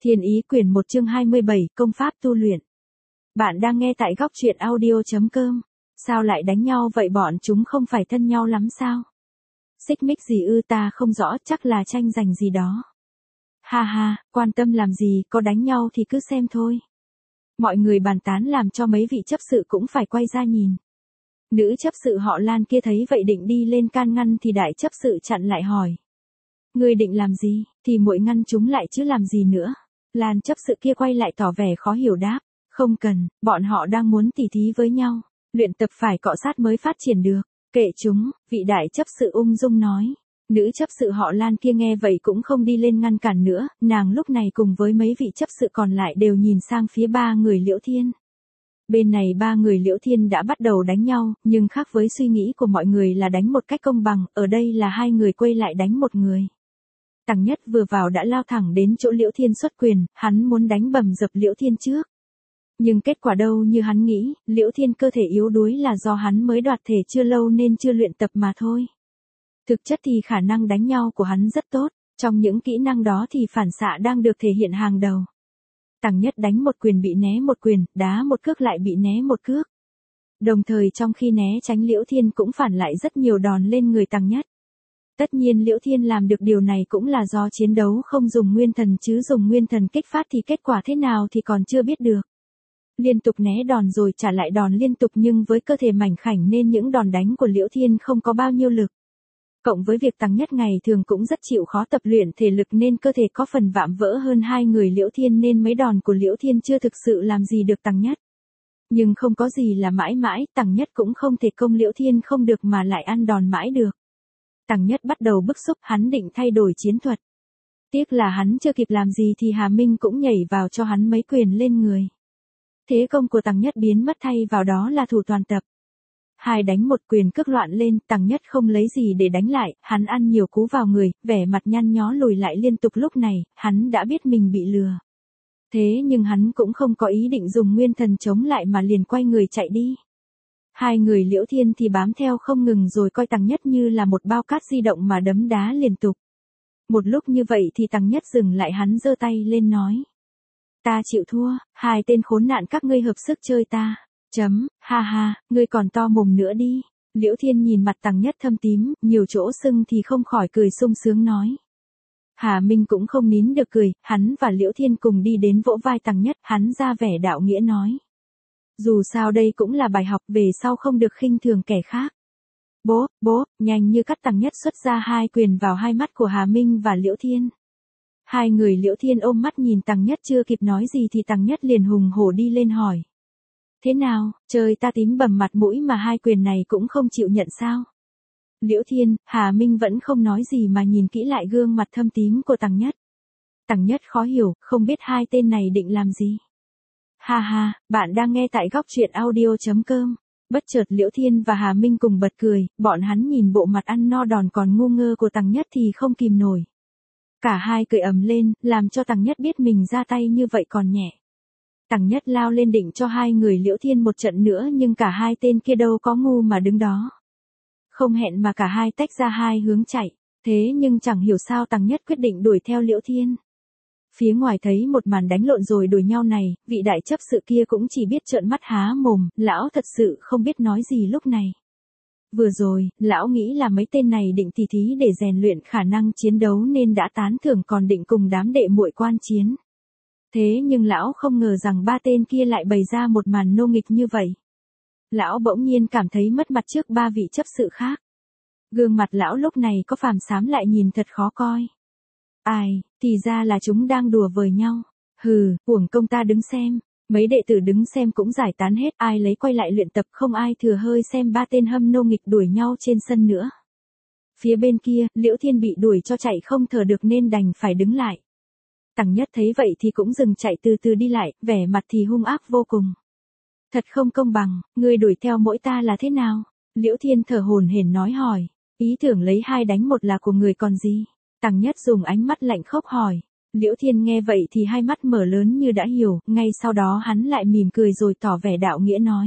Thiên Ý quyển 1 chương 27, công pháp tu luyện. Bạn đang nghe tại góc truyện audio.com. Sao lại đánh nhau vậy, bọn chúng không phải thân nhau lắm sao? Xích mích gì ư, ta không rõ, chắc là tranh giành gì đó. Ha ha, quan tâm làm gì, có đánh nhau thì cứ xem thôi. Mọi người bàn tán làm cho mấy vị chấp sự cũng phải quay ra nhìn. Nữ chấp sự họ Lan kia thấy vậy định đi lên can ngăn thì đại chấp sự chặn lại hỏi. Ngươi định làm gì, thì muội ngăn chúng lại chứ làm gì nữa. Lan chấp sự kia quay lại tỏ vẻ khó hiểu đáp. Không cần, bọn họ đang muốn tỉ thí với nhau. Luyện tập phải cọ sát mới phát triển được. Kệ chúng, vị đại chấp sự ung dung nói. Nữ chấp sự họ Lan kia nghe vậy cũng không đi lên ngăn cản nữa. Nàng lúc này cùng với mấy vị chấp sự còn lại đều nhìn sang phía ba người Liễu Thiên. Bên này ba người Liễu Thiên đã bắt đầu đánh nhau, nhưng khác với suy nghĩ của mọi người là đánh một cách công bằng, ở đây là hai người quay lại đánh một người. Tằng Nhất vừa vào đã lao thẳng đến chỗ Liễu Thiên xuất quyền, hắn muốn đánh bầm dập Liễu Thiên trước. Nhưng kết quả đâu như hắn nghĩ, Liễu Thiên cơ thể yếu đuối là do hắn mới đoạt thể chưa lâu nên chưa luyện tập mà thôi. Thực chất thì khả năng đánh nhau của hắn rất tốt, trong những kỹ năng đó thì phản xạ đang được thể hiện hàng đầu. Tằng Nhất đánh một quyền bị né một quyền, đá một cước lại bị né một cước. Đồng thời trong khi né tránh Liễu Thiên cũng phản lại rất nhiều đòn lên người Tằng Nhất. Tất nhiên Liễu Thiên làm được điều này cũng là do chiến đấu không dùng nguyên thần chứ dùng nguyên thần kích phát thì kết quả thế nào thì còn chưa biết được. Liên tục né đòn rồi trả lại đòn liên tục nhưng với cơ thể mảnh khảnh nên những đòn đánh của Liễu Thiên không có bao nhiêu lực. Cộng với việc Tằng Nhất ngày thường cũng rất chịu khó tập luyện thể lực nên cơ thể có phần vạm vỡ hơn hai người Liễu Thiên nên mấy đòn của Liễu Thiên chưa thực sự làm gì được Tằng Nhất. Nhưng không có gì là mãi mãi, Tằng Nhất cũng không thể công Liễu Thiên không được mà lại ăn đòn mãi được. Tằng Nhất bắt đầu bức xúc, hắn định thay đổi chiến thuật. Tiếc là hắn chưa kịp làm gì thì Hà Minh cũng nhảy vào cho hắn mấy quyền lên người. Thế công của Tằng Nhất biến mất thay vào đó là thủ toàn tập. Hai đánh một quyền cước loạn lên, Tằng Nhất không lấy gì để đánh lại, hắn ăn nhiều cú vào người, vẻ mặt nhăn nhó lùi lại liên tục. Lúc này, hắn đã biết mình bị lừa. Thế nhưng hắn cũng không có ý định dùng nguyên thần chống lại mà liền quay người chạy đi. Hai người Liễu Thiên thì bám theo không ngừng rồi coi Tằng Nhất như là một bao cát di động mà đấm đá liên tục. Một lúc như vậy thì Tằng Nhất dừng lại, hắn giơ tay lên nói. Ta chịu thua, hai tên khốn nạn các ngươi hợp sức chơi ta. Ha ha, ngươi còn to mồm nữa đi. Liễu Thiên nhìn mặt Tằng Nhất thâm tím, nhiều chỗ sưng thì không khỏi cười sung sướng nói. Hà Minh cũng không nín được cười, hắn và Liễu Thiên cùng đi đến vỗ vai Tằng Nhất, hắn ra vẻ đạo nghĩa nói. Dù sao đây cũng là bài học, về sau không được khinh thường kẻ khác. Bố, nhanh như cắt, Tằng Nhất xuất ra hai quyền vào hai mắt của Hà Minh và Liễu Thiên. Hai người Liễu Thiên ôm mắt nhìn Tằng Nhất, chưa kịp nói gì thì Tằng Nhất liền hùng hổ đi lên hỏi. Thế nào, trời ta tím bầm mặt mũi mà hai quyền này cũng không chịu nhận sao? Liễu Thiên, Hà Minh vẫn không nói gì mà nhìn kỹ lại gương mặt thâm tím của Tằng Nhất. Tằng Nhất khó hiểu, không biết hai tên này định làm gì. Ha ha, bạn đang nghe tại góc truyện audio.com. Bất chợt Liễu Thiên và Hà Minh cùng bật cười, bọn hắn nhìn bộ mặt ăn no đòn còn ngu ngơ của Tằng Nhất thì không kìm nổi. Cả hai cười ầm lên, làm cho Tằng Nhất biết mình ra tay như vậy còn nhẹ. Tằng Nhất lao lên định cho hai người Liễu Thiên một trận nữa nhưng cả hai tên kia đâu có ngu mà đứng đó. Không hẹn mà cả hai tách ra hai hướng chạy, thế nhưng chẳng hiểu sao Tằng Nhất quyết định đuổi theo Liễu Thiên. Phía ngoài thấy một màn đánh lộn rồi đuổi nhau này, vị đại chấp sự kia cũng chỉ biết trợn mắt há mồm, lão thật sự không biết nói gì lúc này. Vừa rồi, lão nghĩ là mấy tên này định tỉ thí để rèn luyện khả năng chiến đấu nên đã tán thưởng còn định cùng đám đệ muội quan chiến. Thế nhưng lão không ngờ rằng ba tên kia lại bày ra một màn nô nghịch như vậy. Lão bỗng nhiên cảm thấy mất mặt trước ba vị chấp sự khác. Gương mặt lão lúc này có phàm xám lại nhìn thật khó coi. Ai, thì ra là chúng đang đùa với nhau. Hừ, uổng công ta đứng xem. Mấy đệ tử đứng xem cũng giải tán hết, ai lấy quay lại luyện tập, không ai thừa hơi xem ba tên hâm nô nghịch đuổi nhau trên sân nữa. Phía bên kia, Liễu Thiên bị đuổi cho chạy không thở được nên đành phải đứng lại. Tằng Nhất thấy vậy thì cũng dừng chạy, từ từ đi lại, vẻ mặt thì hung ác vô cùng. Thật không công bằng, ngươi đuổi theo mỗi ta là thế nào? Liễu Thiên thở hổn hển nói hỏi, ý tưởng lấy hai đánh một là của người còn gì? Tằng Nhất dùng ánh mắt lạnh khốc hỏi. Liễu Thiên nghe vậy thì hai mắt mở lớn như đã hiểu, ngay sau đó hắn lại mỉm cười rồi tỏ vẻ đạo nghĩa nói.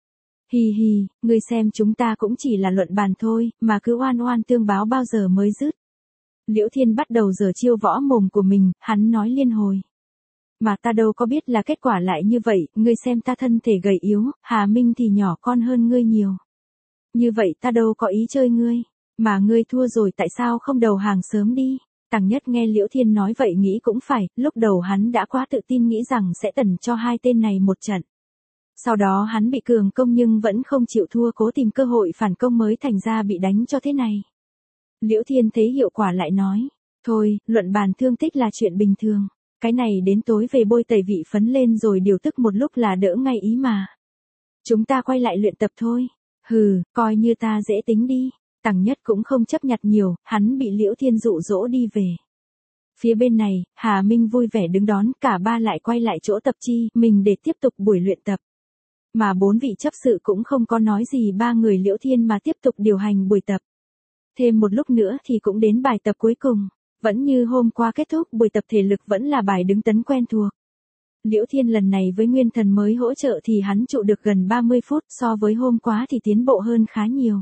Hi hi, ngươi xem chúng ta cũng chỉ là luận bàn thôi, mà cứ oan oan tương báo bao giờ mới dứt. Liễu Thiên bắt đầu giở chiêu võ mồm của mình, hắn nói liên hồi. Mà ta đâu có biết là kết quả lại như vậy, ngươi xem ta thân thể gầy yếu, Hà Minh thì nhỏ con hơn ngươi nhiều. Như vậy ta đâu có ý chơi ngươi, mà ngươi thua rồi tại sao không đầu hàng sớm đi. Tằng Nhất nghe Liễu Thiên nói vậy nghĩ cũng phải, lúc đầu hắn đã quá tự tin nghĩ rằng sẽ tẩn cho hai tên này một trận. Sau đó hắn bị cường công nhưng vẫn không chịu thua, cố tìm cơ hội phản công mới thành ra bị đánh cho thế này. Liễu Thiên thấy hiệu quả lại nói, thôi, luận bàn thương tích là chuyện bình thường, cái này đến tối về bôi tẩy vị phấn lên rồi điều tức một lúc là đỡ ngay ý mà. Chúng ta quay lại luyện tập thôi. Hừ, coi như ta dễ tính đi. Tằng Nhất cũng không chấp nhặt nhiều, hắn bị Liễu Thiên dụ dỗ đi về. Phía bên này, Hà Minh vui vẻ đứng đón, cả ba lại quay lại chỗ tập chi mình để tiếp tục buổi luyện tập. Mà bốn vị chấp sự cũng không có nói gì ba người Liễu Thiên mà tiếp tục điều hành buổi tập. Thêm một lúc nữa thì cũng đến bài tập cuối cùng, vẫn như hôm qua kết thúc buổi tập thể lực vẫn là bài đứng tấn quen thuộc. Liễu Thiên lần này với nguyên thần mới hỗ trợ thì hắn trụ được gần 30 phút, so với hôm qua thì tiến bộ hơn khá nhiều.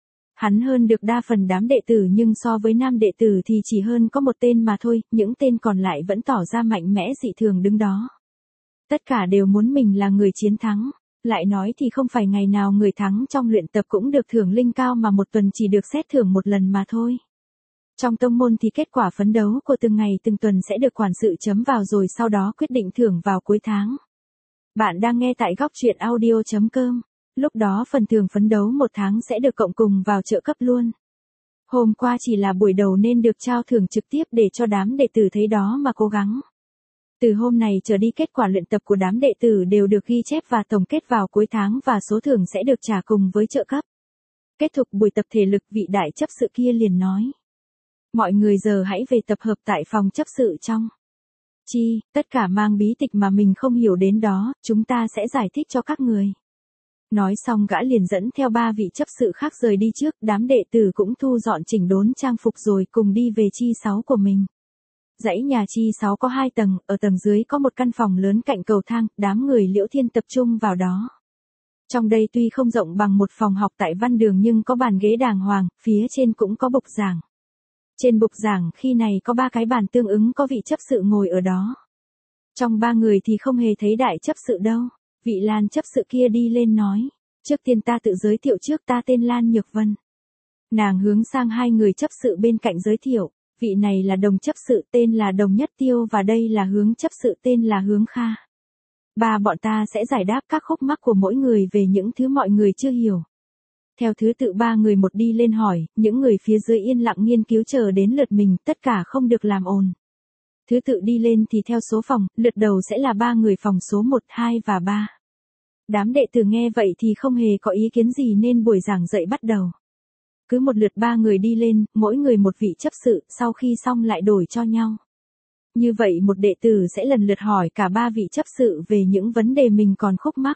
Hắn hơn được đa phần đám đệ tử nhưng so với nam đệ tử thì chỉ hơn có một tên mà thôi, những tên còn lại vẫn tỏ ra mạnh mẽ dị thường đứng đó. Tất cả đều muốn mình là người chiến thắng. Lại nói thì không phải ngày nào người thắng trong luyện tập cũng được thưởng linh cao mà một tuần chỉ được xét thưởng một lần mà thôi. Trong tông môn thì kết quả phấn đấu của từng ngày từng tuần sẽ được quản sự chấm vào rồi sau đó quyết định thưởng vào cuối tháng. Bạn đang nghe tại góc truyện audio.com. Lúc đó phần thưởng phấn đấu một tháng sẽ được cộng cùng vào trợ cấp luôn. Hôm qua chỉ là buổi đầu nên được trao thưởng trực tiếp để cho đám đệ tử thấy đó mà cố gắng. Từ hôm này trở đi kết quả luyện tập của đám đệ tử đều được ghi chép và tổng kết vào cuối tháng và số thưởng sẽ được trả cùng với trợ cấp. Kết thúc buổi tập thể lực, vị đại chấp sự kia liền nói. Mọi người giờ hãy về tập hợp tại phòng chấp sự trong. Chi, tất cả mang bí tịch mà mình không hiểu đến đó, chúng ta sẽ giải thích cho các người. Nói xong gã liền dẫn theo ba vị chấp sự khác rời đi trước, đám đệ tử cũng thu dọn chỉnh đốn trang phục rồi cùng đi về chi 6 của mình. Dãy nhà chi 6 có 2 tầng, ở tầng dưới có một căn phòng lớn cạnh cầu thang, đám người Liễu Thiên tập trung vào đó. Trong đây tuy không rộng bằng một phòng học tại văn đường nhưng có bàn ghế đàng hoàng, phía trên cũng có bục giảng. Trên bục giảng khi này có 3 cái bàn tương ứng có vị chấp sự ngồi ở đó. Trong 3 người thì không hề thấy đại chấp sự đâu. Vị Lan chấp sự kia đi lên nói, trước tiên ta tự giới thiệu trước, ta tên Lan Nhược Vân. Nàng hướng sang 2 người chấp sự bên cạnh giới thiệu, vị này là Đồng chấp sự tên là Đồng Nhất Tiêu và đây là Hướng chấp sự tên là Hướng Kha. Ba bọn ta sẽ giải đáp các khúc mắc của mỗi người về những thứ mọi người chưa hiểu. Theo thứ tự 3 người một đi lên hỏi, những người phía dưới yên lặng nghiên cứu chờ đến lượt mình, tất cả không được làm ồn. Thứ tự đi lên thì theo số phòng, lượt đầu sẽ là 3 người phòng số 1, 2 và 3. Đám đệ tử nghe vậy thì không hề có ý kiến gì nên buổi giảng dạy bắt đầu. Cứ một lượt 3 người đi lên, mỗi người một vị chấp sự, sau khi xong lại đổi cho nhau. Như vậy một đệ tử sẽ lần lượt hỏi cả 3 vị chấp sự về những vấn đề mình còn khúc mắc.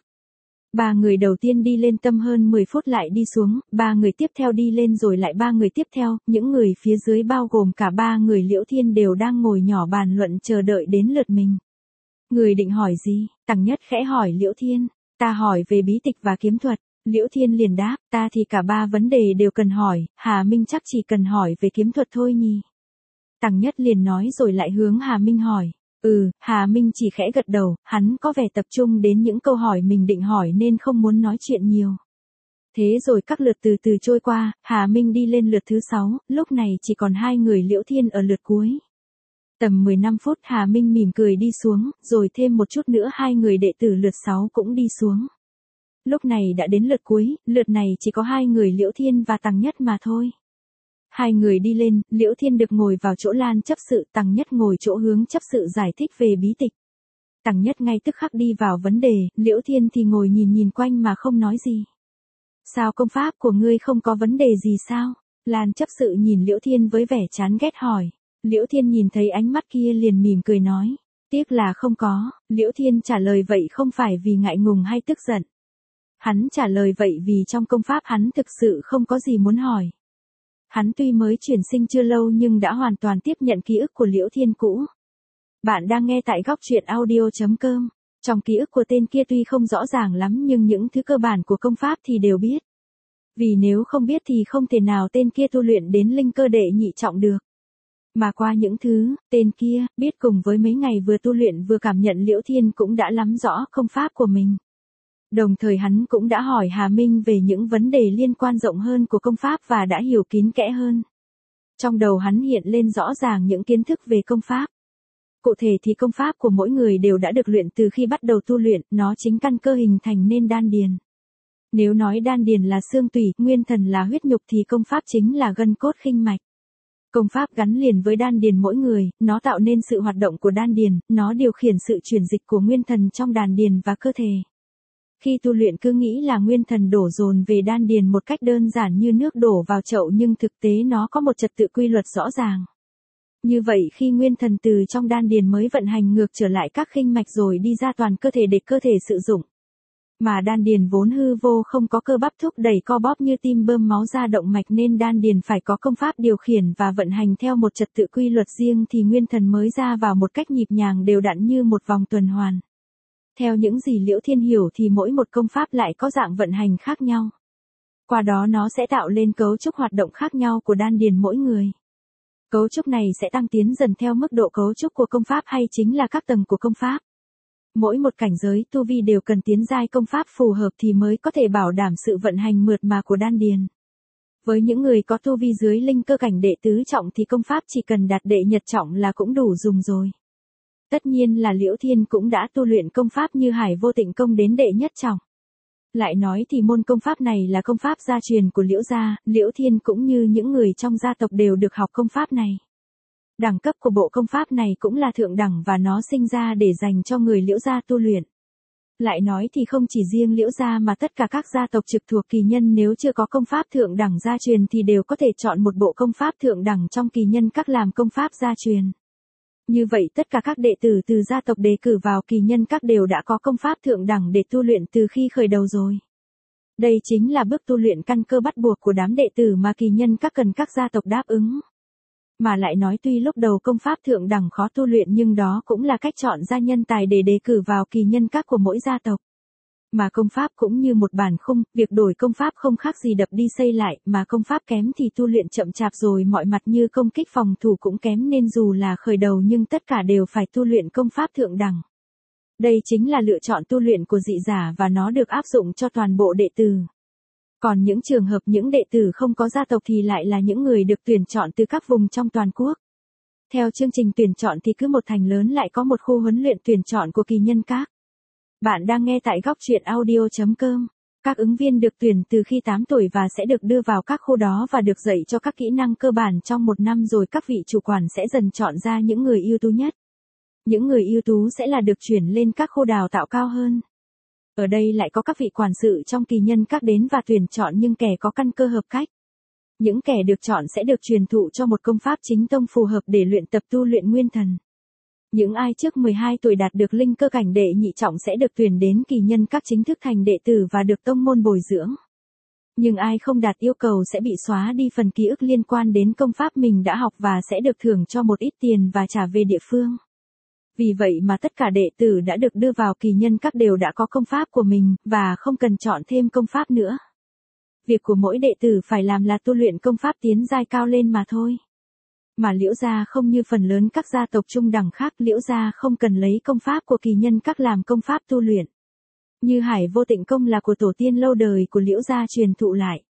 3 người đầu tiên đi lên tâm hơn 10 phút lại đi xuống, 3 người tiếp theo đi lên rồi lại 3 người tiếp theo, những người phía dưới bao gồm cả 3 người Liễu Thiên đều đang ngồi nhỏ bàn luận chờ đợi đến lượt mình. Người định hỏi gì? Tằng Nhất khẽ hỏi Liễu Thiên. Ta hỏi về bí tịch và kiếm thuật. Liễu Thiên liền đáp, ta thì cả 3 vấn đề đều cần hỏi, Hà Minh chắc chỉ cần hỏi về kiếm thuật thôi nhỉ. Tằng Nhất liền nói rồi lại hướng Hà Minh hỏi. Hà Minh chỉ khẽ gật đầu, hắn có vẻ tập trung đến những câu hỏi mình định hỏi nên không muốn nói chuyện nhiều. Thế rồi các lượt từ từ trôi qua, Hà Minh đi lên lượt thứ 6, lúc này chỉ còn 2 người Liễu Thiên ở lượt cuối. Tầm 15 phút Hà Minh mỉm cười đi xuống, rồi thêm một chút nữa 2 người đệ tử lượt 6 cũng đi xuống. Lúc này đã đến lượt cuối, lượt này chỉ có 2 người Liễu Thiên và Tằng Nhất mà thôi. 2 người đi lên, Liễu Thiên được ngồi vào chỗ Lan chấp sự, Tằng Nhất ngồi chỗ Hướng chấp sự giải thích về bí tịch. Tằng Nhất ngay tức khắc đi vào vấn đề, Liễu Thiên thì ngồi nhìn quanh mà không nói gì. Sao công pháp của ngươi không có vấn đề gì sao? Lan chấp sự nhìn Liễu Thiên với vẻ chán ghét hỏi. Liễu Thiên nhìn thấy ánh mắt kia liền mỉm cười nói. Tiếc là không có. Liễu Thiên trả lời vậy không phải vì ngại ngùng hay tức giận. Hắn trả lời vậy vì trong công pháp hắn thực sự không có gì muốn hỏi. Hắn tuy mới chuyển sinh chưa lâu nhưng đã hoàn toàn tiếp nhận ký ức của Liễu Thiên cũ. Bạn đang nghe tại góc truyện audio.com. Trong ký ức của tên kia tuy không rõ ràng lắm nhưng những thứ cơ bản của công pháp thì đều biết. Vì nếu không biết thì không thể nào tên kia tu luyện đến linh cơ đệ nhị trọng được. Mà qua những thứ, tên kia, biết cùng với mấy ngày vừa tu luyện vừa cảm nhận Liễu Thiên cũng đã nắm rõ công pháp của mình. Đồng thời hắn cũng đã hỏi Hà Minh về những vấn đề liên quan rộng hơn của công pháp và đã hiểu kín kẽ hơn. Trong đầu hắn hiện lên rõ ràng những kiến thức về công pháp. Cụ thể thì công pháp của mỗi người đều đã được luyện từ khi bắt đầu tu luyện, nó chính căn cơ hình thành nên đan điền. Nếu nói đan điền là xương tủy, nguyên thần là huyết nhục thì công pháp chính là gân cốt khinh mạch. Công pháp gắn liền với đan điền mỗi người, nó tạo nên sự hoạt động của đan điền, nó điều khiển sự chuyển dịch của nguyên thần trong đan điền và cơ thể. Khi tu luyện cứ nghĩ là nguyên thần đổ dồn về đan điền một cách đơn giản như nước đổ vào chậu nhưng thực tế nó có một trật tự quy luật rõ ràng. Như vậy khi nguyên thần từ trong đan điền mới vận hành ngược trở lại các khinh mạch rồi đi ra toàn cơ thể để cơ thể sử dụng. Mà đan điền vốn hư vô không có cơ bắp thúc đẩy co bóp như tim bơm máu ra động mạch nên đan điền phải có công pháp điều khiển và vận hành theo một trật tự quy luật riêng thì nguyên thần mới ra vào một cách nhịp nhàng đều đặn như một vòng tuần hoàn. Theo những gì Liễu Thiên hiểu thì mỗi một công pháp lại có dạng vận hành khác nhau. Qua đó nó sẽ tạo lên cấu trúc hoạt động khác nhau của đan điền mỗi người. Cấu trúc này sẽ tăng tiến dần theo mức độ cấu trúc của công pháp hay chính là các tầng của công pháp. Mỗi một cảnh giới tu vi đều cần tiến giai công pháp phù hợp thì mới có thể bảo đảm sự vận hành mượt mà của đan điền. Với những người có tu vi dưới linh cơ cảnh đệ tứ trọng thì công pháp chỉ cần đạt đệ nhật trọng là cũng đủ dùng rồi. Tất nhiên là Liễu Thiên cũng đã tu luyện công pháp như Hải Vô Tịnh Công đến đệ nhất trọng. Lại nói thì môn công pháp này là công pháp gia truyền của Liễu gia, Liễu Thiên cũng như những người trong gia tộc đều được học công pháp này. Đẳng cấp của bộ công pháp này cũng là thượng đẳng và nó sinh ra để dành cho người Liễu gia tu luyện. Lại nói thì không chỉ riêng Liễu gia mà tất cả các gia tộc trực thuộc kỳ nhân nếu chưa có công pháp thượng đẳng gia truyền thì đều có thể chọn một bộ công pháp thượng đẳng trong kỳ nhân các làm công pháp gia truyền. Như vậy tất cả các đệ tử từ gia tộc đề cử vào kỳ nhân các đều đã có công pháp thượng đẳng để tu luyện từ khi khởi đầu rồi. Đây chính là bước tu luyện căn cơ bắt buộc của đám đệ tử mà kỳ nhân các cần các gia tộc đáp ứng. Mà lại nói tuy lúc đầu công pháp thượng đẳng khó tu luyện nhưng đó cũng là cách chọn ra nhân tài để đề cử vào kỳ nhân các của mỗi gia tộc. Mà công pháp cũng như một bản khung, việc đổi công pháp không khác gì đập đi xây lại, mà công pháp kém thì tu luyện chậm chạp rồi mọi mặt như công kích phòng thủ cũng kém nên dù là khởi đầu nhưng tất cả đều phải tu luyện công pháp thượng đẳng. Đây chính là lựa chọn tu luyện của dị giả và nó được áp dụng cho toàn bộ đệ tử. Còn những trường hợp những đệ tử không có gia tộc thì lại là những người được tuyển chọn từ các vùng trong toàn quốc. Theo chương trình tuyển chọn thì cứ một thành lớn lại có một khu huấn luyện tuyển chọn của kỳ nhân các. Bạn đang nghe tại góc truyện audio.com. Các ứng viên được tuyển từ khi 8 tuổi và sẽ được đưa vào các khu đó và được dạy cho các kỹ năng cơ bản trong một năm rồi các vị chủ quản sẽ dần chọn ra những người ưu tú nhất. Những người ưu tú sẽ là được chuyển lên các khu đào tạo cao hơn. Ở đây lại có các vị quản sự trong kỳ nhân các đến và tuyển chọn nhưng kẻ có căn cơ hợp cách. Những kẻ được chọn sẽ được truyền thụ cho một công pháp chính tông phù hợp để luyện tập tu luyện nguyên thần. Những ai trước 12 tuổi đạt được linh cơ cảnh đệ nhị trọng sẽ được tuyển đến kỳ nhân các chính thức thành đệ tử và được tông môn bồi dưỡng. Nhưng ai không đạt yêu cầu sẽ bị xóa đi phần ký ức liên quan đến công pháp mình đã học và sẽ được thưởng cho một ít tiền và trả về địa phương. Vì vậy mà tất cả đệ tử đã được đưa vào kỳ nhân các đều đã có công pháp của mình và không cần chọn thêm công pháp nữa. Việc của mỗi đệ tử phải làm là tu luyện công pháp tiến giai cao lên mà thôi. Mà Liễu gia không như phần lớn các gia tộc trung đẳng khác, Liễu gia không cần lấy công pháp của kỳ nhân các làm công pháp tu luyện. Như Hải Vô Tịnh Công là của tổ tiên lâu đời của Liễu gia truyền thụ lại.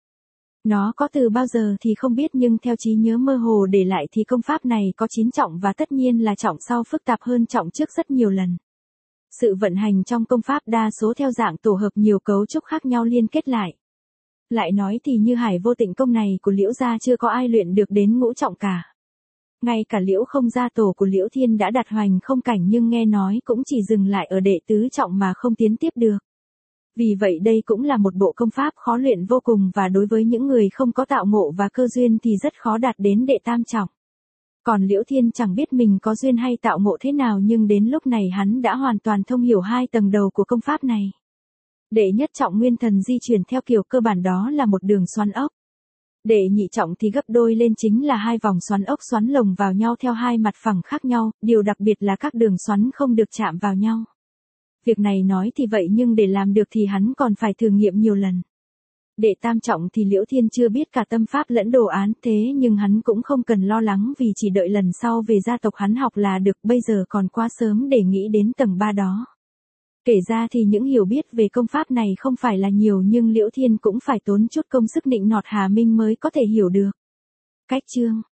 Nó có từ bao giờ thì không biết nhưng theo trí nhớ mơ hồ để lại thì công pháp này có 9 trọng và tất nhiên là trọng sau phức tạp hơn trọng trước rất nhiều lần. Sự vận hành trong công pháp đa số theo dạng tổ hợp nhiều cấu trúc khác nhau liên kết lại. Lại nói thì như Hải Vô Tịnh Công này của Liễu gia chưa có ai luyện được đến ngũ trọng cả. Ngay cả Liễu Không gia tổ của Liễu Thiên đã đạt hoành không cảnh nhưng nghe nói cũng chỉ dừng lại ở đệ tứ trọng mà không tiến tiếp được. Vì vậy đây cũng là một bộ công pháp khó luyện vô cùng và đối với những người không có tạo ngộ và cơ duyên thì rất khó đạt đến đệ tam trọng. Còn Liễu Thiên chẳng biết mình có duyên hay tạo ngộ thế nào nhưng đến lúc này hắn đã hoàn toàn thông hiểu hai tầng đầu của công pháp này. Đệ nhất trọng nguyên thần di chuyển theo kiểu cơ bản đó là một đường xoắn ốc. Đệ nhị trọng thì gấp đôi lên chính là hai vòng xoắn ốc xoắn lồng vào nhau theo hai mặt phẳng khác nhau, điều đặc biệt là các đường xoắn không được chạm vào nhau. Việc này nói thì vậy nhưng để làm được thì hắn còn phải thử nghiệm nhiều lần. Đệ tam trọng thì Liễu Thiên chưa biết cả tâm pháp lẫn đồ án, thế nhưng hắn cũng không cần lo lắng vì chỉ đợi lần sau về gia tộc hắn học là được, bây giờ còn quá sớm để nghĩ đến tầng 3 đó. Kể ra thì những hiểu biết về công pháp này không phải là nhiều, nhưng Liễu Thiên cũng phải tốn chút công sức nịnh nọt Hà Minh mới có thể hiểu được. Cách chương